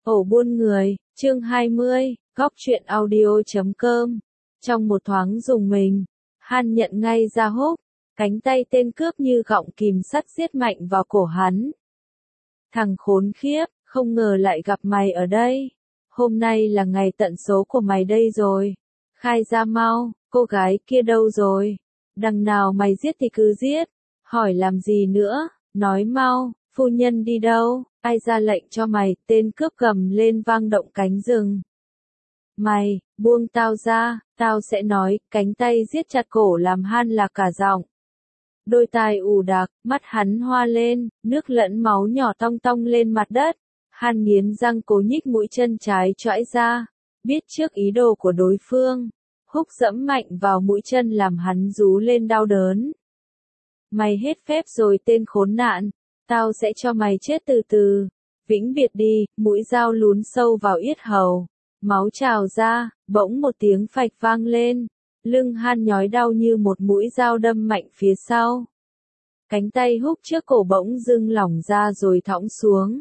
Ổ buôn người, chương 20, góc truyện audio.com. Trong một thoáng dùng mình, Han nhận ngay ra Húc, cánh tay tên cướp như gọng kìm sắt siết mạnh vào cổ hắn. Thằng khốn khiếp, không ngờ lại gặp mày ở đây. Hôm nay là ngày tận số của mày đây rồi. Khai ra mau, cô gái kia đâu rồi? Đằng nào mày giết thì cứ giết. Hỏi làm gì nữa, nói mau, phu nhân đi đâu? Ai ra lệnh cho mày? Tên cướp gầm lên vang động cánh rừng. Mày, buông tao ra, tao sẽ nói. Cánh tay giết chặt cổ làm Han là cả giọng. Đôi tai ù đặc, mắt hắn hoa lên, nước lẫn máu nhỏ tong tong lên mặt đất. Han nghiến răng cố nhích mũi chân trái chõi ra, biết trước ý đồ của đối phương. Húc dẫm mạnh vào mũi chân làm hắn rú lên đau đớn. Mày hết phép rồi tên khốn nạn, tao sẽ cho mày chết từ từ. Vĩnh biệt đi, mũi dao lún sâu vào yết hầu. Máu trào ra, bỗng một tiếng phạch vang lên. Lưng Han nhói đau như một mũi dao đâm mạnh phía sau. Cánh tay Húc trước cổ bỗng dưng lỏng ra rồi thõng xuống.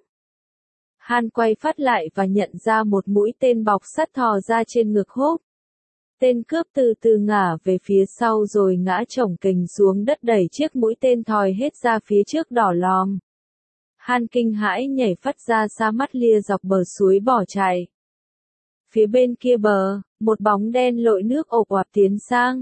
Han quay phát lại và nhận ra một mũi tên bọc sắt thò ra trên ngực Húc. Tên cướp từ từ ngả về phía sau rồi ngã chổng kềnh xuống đất đẩy chiếc mũi tên thòi hết ra phía trước đỏ lòm. Han kinh hãi nhảy phắt ra xa mắt lia dọc bờ suối bỏ chạy. Phía bên kia bờ, một bóng đen lội nước ộp oạp tiến sang.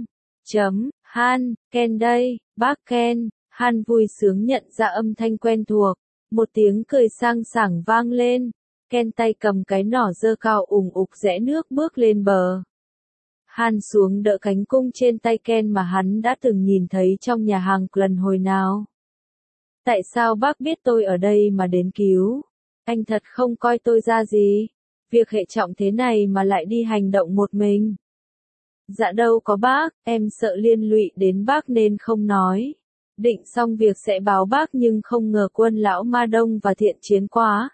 Han, Ken đây, bác Ken. Han vui sướng nhận ra âm thanh quen thuộc. Một tiếng cười sang sảng vang lên. Ken tay cầm cái nỏ giơ cao ủng ục rẽ nước bước lên bờ. Han xuống đỡ cánh cung trên tay Ken mà hắn đã từng nhìn thấy trong nhà hàng lần hồi nào. Tại sao bác biết tôi ở đây mà đến cứu? Anh thật không coi tôi ra gì. Việc hệ trọng thế này mà lại đi hành động một mình. Dạ đâu có bác, em sợ liên lụy đến bác nên không nói. Định xong việc sẽ báo bác nhưng không ngờ quân lão Ma Đông và thiện chiến quá.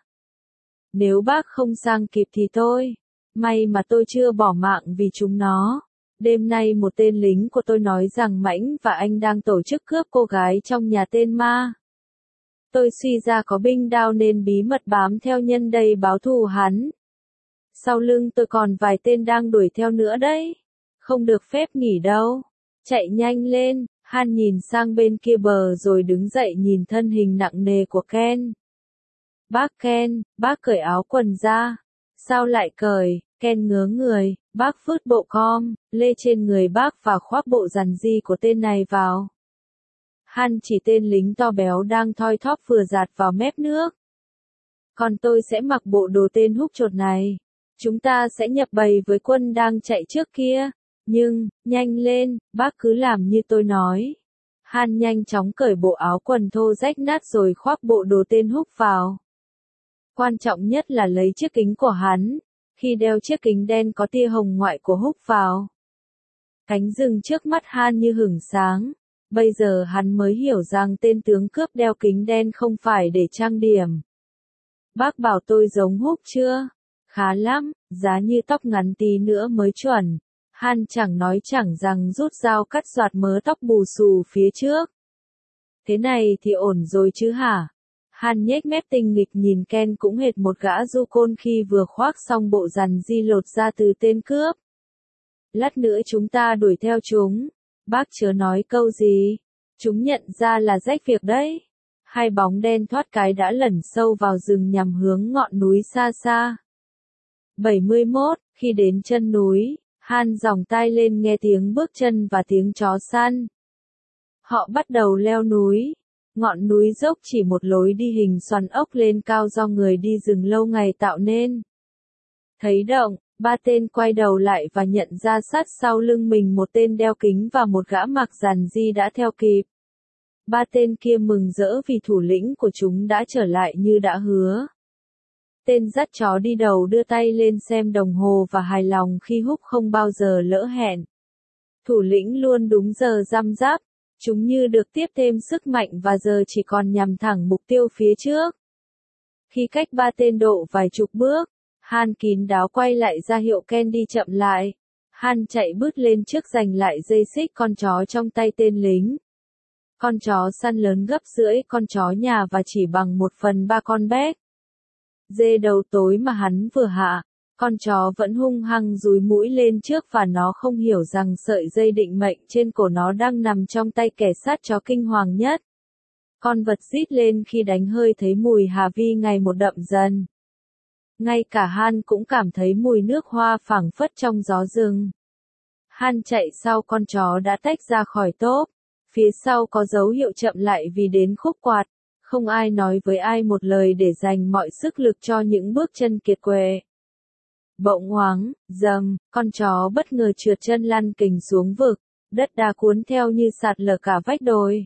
Nếu bác không sang kịp thì tôi. May mà tôi chưa bỏ mạng vì chúng nó. Đêm nay một tên lính của tôi nói rằng Mãnh và anh đang tổ chức cướp cô gái trong nhà tên Ma. Tôi suy ra có binh đao nên bí mật bám theo nhân đây báo thù hắn. Sau lưng tôi còn vài tên đang đuổi theo nữa đấy. Không được phép nghỉ đâu. Chạy nhanh lên. Han nhìn sang bên kia bờ rồi đứng dậy nhìn thân hình nặng nề của Ken. Bác Ken, bác cởi áo quần ra. Sao lại cởi? Ken ngớ người, bác vứt bộ com, lê trên người bác và khoác bộ rằn di của tên này vào. Han chỉ tên lính to béo đang thoi thóp vừa dạt vào mép nước. Còn tôi sẽ mặc bộ đồ tên Húc chột này. Chúng ta sẽ nhập bầy với quân đang chạy trước kia. Nhưng, nhanh lên, bác cứ làm như tôi nói. Han nhanh chóng cởi bộ áo quần thô rách nát rồi khoác bộ đồ tên Húc vào. Quan trọng nhất là lấy chiếc kính của hắn. Khi đeo chiếc kính đen có tia hồng ngoại của Húc vào. Cánh rừng trước mắt Han như hửng sáng. Bây giờ hắn mới hiểu rằng tên tướng cướp đeo kính đen không phải để trang điểm. Bác bảo tôi giống Húc chưa? Khá lắm, giá như tóc ngắn tí nữa mới chuẩn. Han chẳng nói chẳng rằng rút dao cắt xoạt mớ tóc bù xù phía trước. Thế này thì ổn rồi chứ hả? Han nhếch mép tinh nghịch nhìn Ken cũng hệt một gã du côn khi vừa khoác xong bộ rằn di lột ra từ tên cướp. Lát nữa chúng ta đuổi theo chúng. Bác chớ nói câu gì. Chúng nhận ra là rách việc đấy. Hai bóng đen thoát cái đã lẩn sâu vào rừng nhằm hướng ngọn núi xa xa. 71, khi đến chân núi, Han giòng tai lên nghe tiếng bước chân và tiếng chó săn. Họ bắt đầu leo núi. Ngọn núi dốc chỉ một lối đi hình xoắn ốc lên cao do người đi rừng lâu ngày tạo nên. Thấy động, ba tên quay đầu lại và nhận ra sát sau lưng mình một tên đeo kính và một gã mặc rằn di đã theo kịp. Ba tên kia mừng rỡ vì thủ lĩnh của chúng đã trở lại như đã hứa. Tên dắt chó đi đầu đưa tay lên xem đồng hồ và hài lòng khi Húc không bao giờ lỡ hẹn. Thủ lĩnh luôn đúng giờ răm rắp. Chúng như được tiếp thêm sức mạnh và giờ chỉ còn nhằm thẳng mục tiêu phía trước. Khi cách ba tên độ vài chục bước, Han kín đáo quay lại ra hiệu Ken đi chậm lại. Han chạy bứt lên trước giành lại dây xích con chó trong tay tên lính. Con chó săn lớn gấp rưỡi con chó nhà và chỉ bằng 1/3 con béc. Dê đầu tối mà hắn vừa hạ, con chó vẫn hung hăng dúi mũi lên trước và nó không hiểu rằng sợi dây định mệnh trên cổ nó đang nằm trong tay kẻ sát chó kinh hoàng nhất. Con vật rít lên khi đánh hơi thấy mùi Hà Vi ngày một đậm dần. Ngay cả Han cũng cảm thấy mùi nước hoa phảng phất trong gió rừng. Han chạy sau con chó đã tách ra khỏi tốp. Phía sau có dấu hiệu chậm lại vì đến khúc quạt. Không ai nói với ai một lời để dành mọi sức lực cho những bước chân kiệt quệ. Bỗng ngoáng, dầm, con chó bất ngờ trượt chân lăn kình xuống vực. Đất đá cuốn theo như sạt lở cả vách đồi.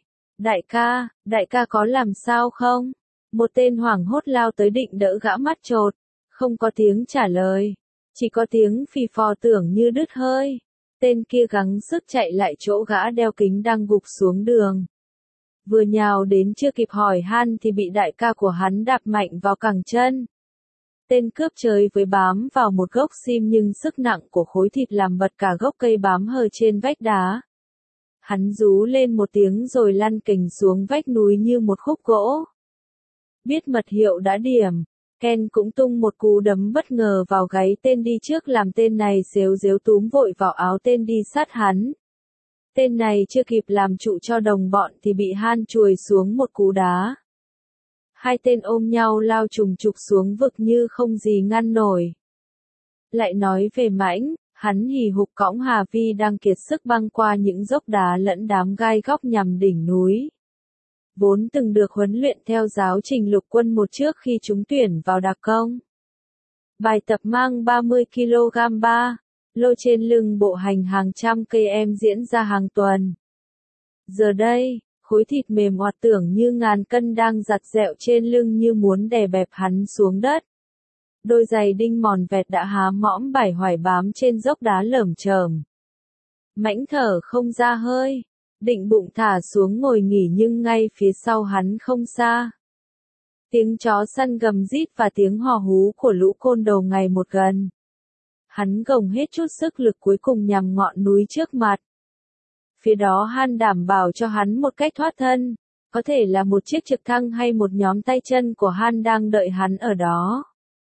Đại ca có làm sao không? Một tên hoảng hốt lao tới định đỡ gã mắt trột. Không có tiếng trả lời. Chỉ có tiếng phì phò tưởng như đứt hơi. Tên kia gắng sức chạy lại chỗ gã đeo kính đang gục xuống đường. Vừa nhào đến chưa kịp hỏi Han thì bị đại ca của hắn đạp mạnh vào cẳng chân. Tên cướp chơi với bám vào một gốc sim nhưng sức nặng của khối thịt làm bật cả gốc cây bám hờ trên vách đá. Hắn rú lên một tiếng rồi lăn kình xuống vách núi như một khúc gỗ. Biết mật hiệu đã điểm, Ken cũng tung một cú đấm bất ngờ vào gáy tên đi trước làm tên này xếu réo túm vội vào áo tên đi sát hắn. Tên này chưa kịp làm trụ cho đồng bọn thì bị Han chùi xuống một cú đá. Hai tên ôm nhau lao trùng trục xuống vực như không gì ngăn nổi. Lại nói về Mãnh, hắn hì hục cõng Hà Vi đang kiệt sức băng qua những dốc đá lẫn đám gai góc nhằm đỉnh núi. Vốn từng được huấn luyện theo giáo trình lục quân một trước khi trúng tuyển vào đặc công. Bài tập mang 30 kg lô trên lưng bộ hành hàng trăm cây em diễn ra hàng tuần. Giờ đây, khối thịt mềm oạt tưởng như ngàn cân đang giặt dẹo trên lưng như muốn đè bẹp hắn xuống đất. Đôi giày đinh mòn vẹt đã há mõm bải hoài bám trên dốc đá lởm chởm. Mãnh thở không ra hơi, định bụng thả xuống ngồi nghỉ nhưng ngay phía sau hắn không xa. Tiếng chó săn gầm rít và tiếng hò hú của lũ côn đồ ngày một gần. Hắn gồng hết chút sức lực cuối cùng nhằm ngọn núi trước mặt. Phía đó Han đảm bảo cho hắn một cách thoát thân, có thể là một chiếc trực thăng hay một nhóm tay chân của Han đang đợi hắn ở đó.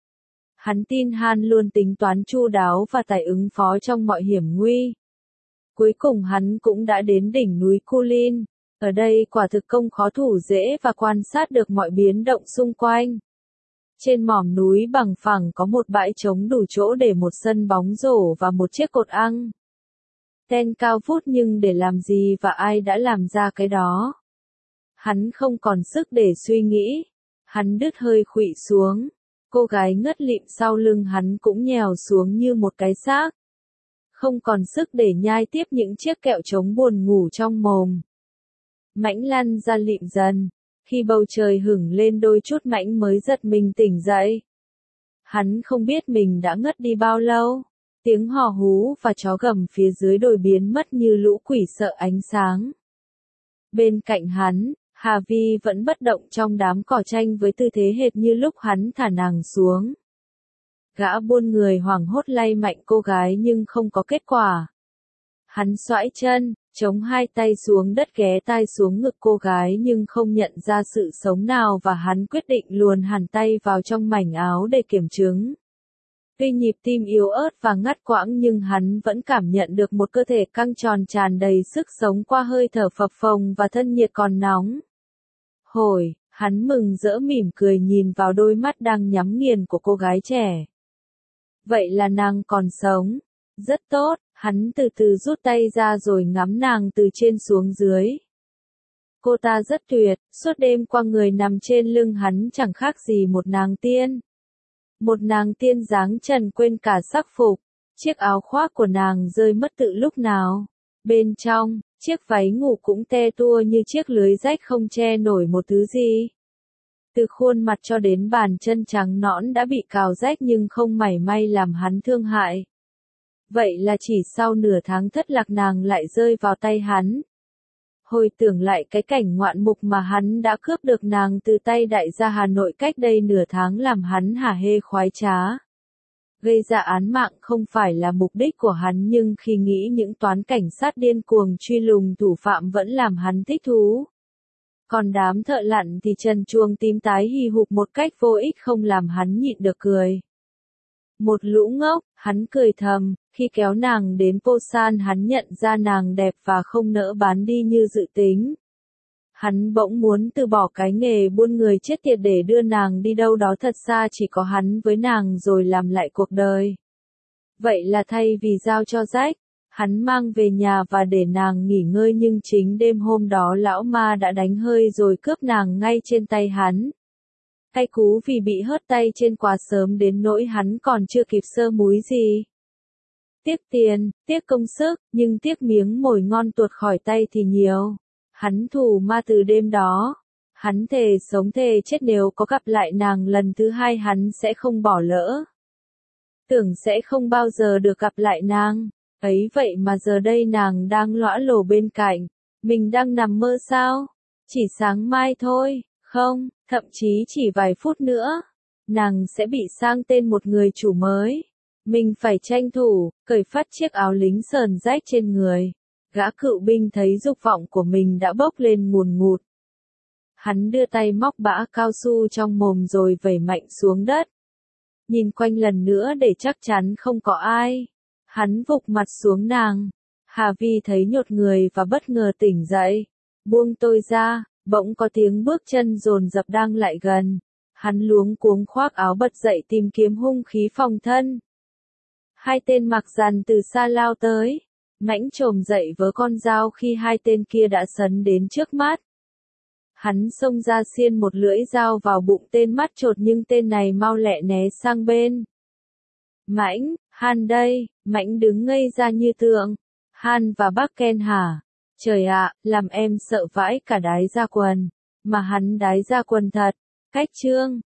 Hắn tin Han luôn tính toán chu đáo và tài ứng phó trong mọi hiểm nguy. Cuối cùng hắn cũng đã đến đỉnh núi Kulin. Ở đây quả thực công khó thủ dễ và quan sát được mọi biến động xung quanh. Trên mỏm núi bằng phẳng có một bãi trống đủ chỗ để một sân bóng rổ và một chiếc cột ăng. Tên cao vút nhưng để làm gì và ai đã làm ra cái đó? Hắn không còn sức để suy nghĩ. Hắn đứt hơi khuỵu xuống. Cô gái ngất lịm sau lưng hắn cũng nhèo xuống như một cái xác. Không còn sức để nhai tiếp những chiếc kẹo trống buồn ngủ trong mồm. Mãnh lăn ra lịm dần. Khi bầu trời hửng lên đôi chút Mãnh mới giật mình tỉnh dậy. Hắn không biết mình đã ngất đi bao lâu. Tiếng hò hú và chó gầm phía dưới đồi biến mất như lũ quỷ sợ ánh sáng. Bên cạnh hắn, Hà Vi vẫn bất động trong đám cỏ tranh với tư thế hệt như lúc hắn thả nàng xuống. Gã buôn người hoảng hốt lay mạnh cô gái nhưng không có kết quả. Hắn xoãi chân, chống hai tay xuống đất ghé tai xuống ngực cô gái nhưng không nhận ra sự sống nào và hắn quyết định luồn hẳn tay vào trong mảnh áo để kiểm chứng. Tuy nhịp tim yếu ớt và ngắt quãng nhưng hắn vẫn cảm nhận được một cơ thể căng tròn tràn đầy sức sống qua hơi thở phập phồng và thân nhiệt còn nóng. Hắn mừng rỡ mỉm cười nhìn vào đôi mắt đang nhắm nghiền của cô gái trẻ. Vậy là nàng còn sống. Rất tốt, hắn từ từ rút tay ra rồi ngắm nàng từ trên xuống dưới. Cô ta rất tuyệt, suốt đêm qua người nằm trên lưng hắn chẳng khác gì một nàng tiên. Một nàng tiên dáng trần quên cả sắc phục, chiếc áo khoác của nàng rơi mất tự lúc nào. Bên trong, chiếc váy ngủ cũng te tua như chiếc lưới rách không che nổi một thứ gì. Từ khuôn mặt cho đến bàn chân trắng nõn đã bị cào rách nhưng không mảy may làm hắn thương hại. Vậy là chỉ sau nửa tháng thất lạc nàng lại rơi vào tay hắn. Hồi tưởng lại cái cảnh ngoạn mục mà hắn đã cướp được nàng từ tay đại gia Hà Nội cách đây nửa tháng làm hắn hả hê khoái trá. Gây ra án mạng không phải là mục đích của hắn nhưng khi nghĩ những toán cảnh sát điên cuồng truy lùng thủ phạm vẫn làm hắn thích thú. Còn đám thợ lặn thì trần truồng tím tái hì hục một cách vô ích không làm hắn nhịn được cười. Một lũ ngốc, hắn cười thầm, khi kéo nàng đến Posan hắn nhận ra nàng đẹp và không nỡ bán đi như dự tính. Hắn bỗng muốn từ bỏ cái nghề buôn người chết tiệt để đưa nàng đi đâu đó thật xa chỉ có hắn với nàng rồi làm lại cuộc đời. Vậy là thay vì giao cho Jack, hắn mang về nhà và để nàng nghỉ ngơi nhưng chính đêm hôm đó lão ma đã đánh hơi rồi cướp nàng ngay trên tay hắn. Cay cú vì bị hớt tay trên quá sớm đến nỗi hắn còn chưa kịp sơ múi gì. Tiếc tiền, tiếc công sức, nhưng tiếc miếng mồi ngon tuột khỏi tay thì nhiều. Hắn thù ma từ đêm đó. Hắn thề sống thề chết nếu có gặp lại nàng lần thứ hai hắn sẽ không bỏ lỡ. Tưởng sẽ không bao giờ được gặp lại nàng. Ấy vậy mà giờ đây nàng đang lõa lồ bên cạnh. Mình đang nằm mơ sao? Chỉ sáng mai thôi, không, thậm chí chỉ vài phút nữa. Nàng sẽ bị sang tên một người chủ mới. Mình phải tranh thủ, cởi phát chiếc áo lính sờn rách trên người. Gã cựu binh thấy dục vọng của mình đã bốc lên ngùn ngụt. Hắn đưa tay móc bã cao su trong mồm rồi vẩy mạnh xuống đất. Nhìn quanh lần nữa để chắc chắn không có ai. Hắn vụt mặt xuống nàng. Hà Vi thấy nhột người và bất ngờ tỉnh dậy. Buông tôi ra, bỗng có tiếng bước chân dồn dập đang lại gần. Hắn luống cuống khoác áo bật dậy tìm kiếm hung khí phòng thân. Hai tên mặc dằn từ xa lao tới. Mãnh trồm dậy với con dao khi hai tên kia đã sấn đến trước mắt. Hắn xông ra xiên một lưỡi dao vào bụng tên mắt chột nhưng tên này mau lẹ né sang bên. Mãnh, Han đây, Mãnh đứng ngây ra như tượng. Han và bác Ken hả? Trời ạ, làm em sợ vãi cả đái ra quần. Mà hắn đái ra quần thật. Cách chương.